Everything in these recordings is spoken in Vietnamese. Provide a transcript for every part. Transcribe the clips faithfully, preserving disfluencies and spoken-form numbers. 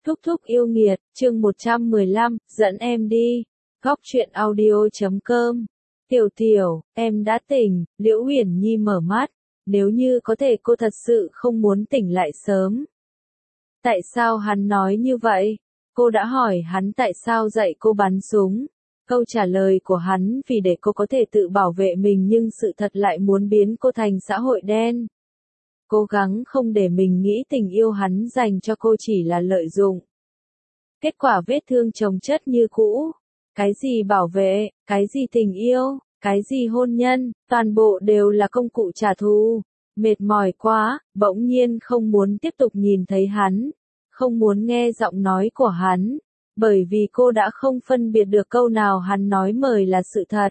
Thúc thúc yêu nghiệt, chương một trăm mười lăm, dẫn em đi. Góc truyện audio chấm com. Tiểu tiểu, em đã tỉnh, Liễu Uyển Nhi mở mắt. Nếu như có thể cô thật sự không muốn tỉnh lại sớm. Tại sao hắn nói như vậy? Cô đã hỏi hắn tại sao dạy cô bắn súng. Câu trả lời của hắn vì để cô có thể tự bảo vệ mình nhưng sự thật lại muốn biến cô thành xã hội đen. Cố gắng không để mình nghĩ tình yêu hắn dành cho cô chỉ là lợi dụng. Kết quả vết thương chồng chất như cũ. Cái gì bảo vệ, cái gì tình yêu, cái gì hôn nhân, toàn bộ đều là công cụ trả thù. Mệt mỏi quá, bỗng nhiên không muốn tiếp tục nhìn thấy hắn, không muốn nghe giọng nói của hắn, bởi vì cô đã không phân biệt được câu nào hắn nói mời là sự thật.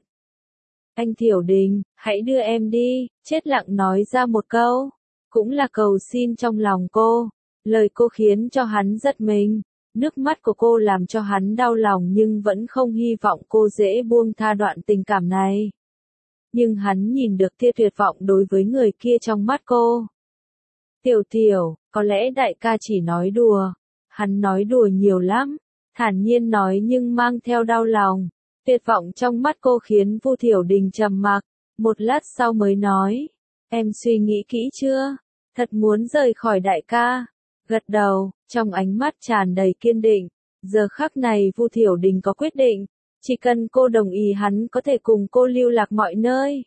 Anh Thiểu Đình, hãy đưa em đi, chết lặng nói ra một câu, cũng là cầu xin trong lòng cô. Lời cô khiến cho hắn giật mình, nước mắt của cô làm cho hắn đau lòng nhưng vẫn không hy vọng cô dễ buông tha đoạn tình cảm này. Nhưng hắn nhìn được tia tuyệt vọng đối với người kia trong mắt cô. Tiểu tiểu, có lẽ đại ca chỉ nói đùa. Hắn nói đùa nhiều lắm, thản nhiên nói nhưng mang theo đau lòng. Tuyệt vọng trong mắt cô khiến Vu Thiểu Đình trầm mặc, một lát sau mới nói, em suy nghĩ kỹ chưa? Thật muốn rời khỏi đại ca. Gật đầu, trong ánh mắt tràn đầy kiên định. Giờ khắc này Vu Thiểu Đình có quyết định, chỉ cần cô đồng ý hắn có thể cùng cô lưu lạc mọi nơi.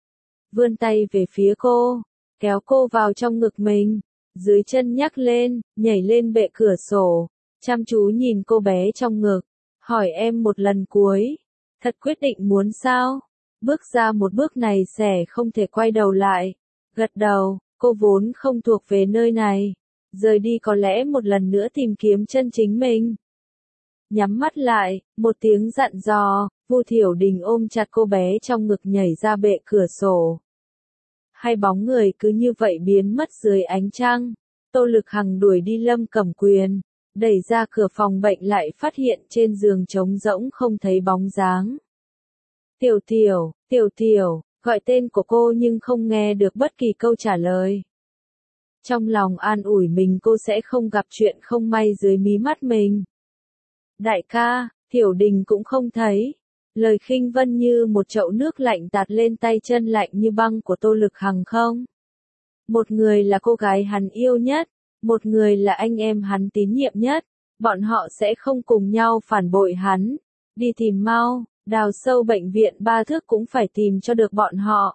Vươn tay về phía cô, kéo cô vào trong ngực mình, dưới chân nhắc lên, nhảy lên bệ cửa sổ, chăm chú nhìn cô bé trong ngực, hỏi em một lần cuối, thật quyết định muốn sao? Bước ra một bước này sẽ không thể quay đầu lại. Gật đầu, cô vốn không thuộc về nơi này, rời đi có lẽ một lần nữa tìm kiếm chân chính mình. Nhắm mắt lại, một tiếng dặn dò, Vu Thiểu Đình ôm chặt cô bé trong ngực nhảy ra bệ cửa sổ. Hai bóng người cứ như vậy biến mất dưới ánh trăng. Tô Lực Hằng đuổi đi Lâm Cẩm Quyền, đẩy ra cửa phòng bệnh lại phát hiện trên giường trống rỗng không thấy bóng dáng. Tiểu tiểu, tiểu tiểu, gọi tên của cô nhưng không nghe được bất kỳ câu trả lời. Trong lòng an ủi mình cô sẽ không gặp chuyện không may dưới mí mắt mình. Đại ca, Thiểu Đình cũng không thấy. Lời khinh vân như một chậu nước lạnh tạt lên tay chân lạnh như băng của Tô Lực Hằng không. Một người là cô gái hắn yêu nhất, một người là anh em hắn tín nhiệm nhất, bọn họ sẽ không cùng nhau phản bội hắn. Đi tìm mau, đào sâu bệnh viện ba thước cũng phải tìm cho được bọn họ.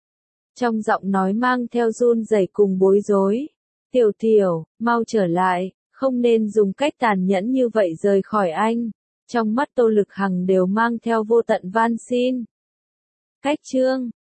Trong giọng nói mang theo run rẩy cùng bối rối. Tiểu tiểu, mau trở lại, không nên dùng cách tàn nhẫn như vậy rời khỏi anh. Trong mắt Tô Lực Hằng đều mang theo vô tận van xin. Cách chương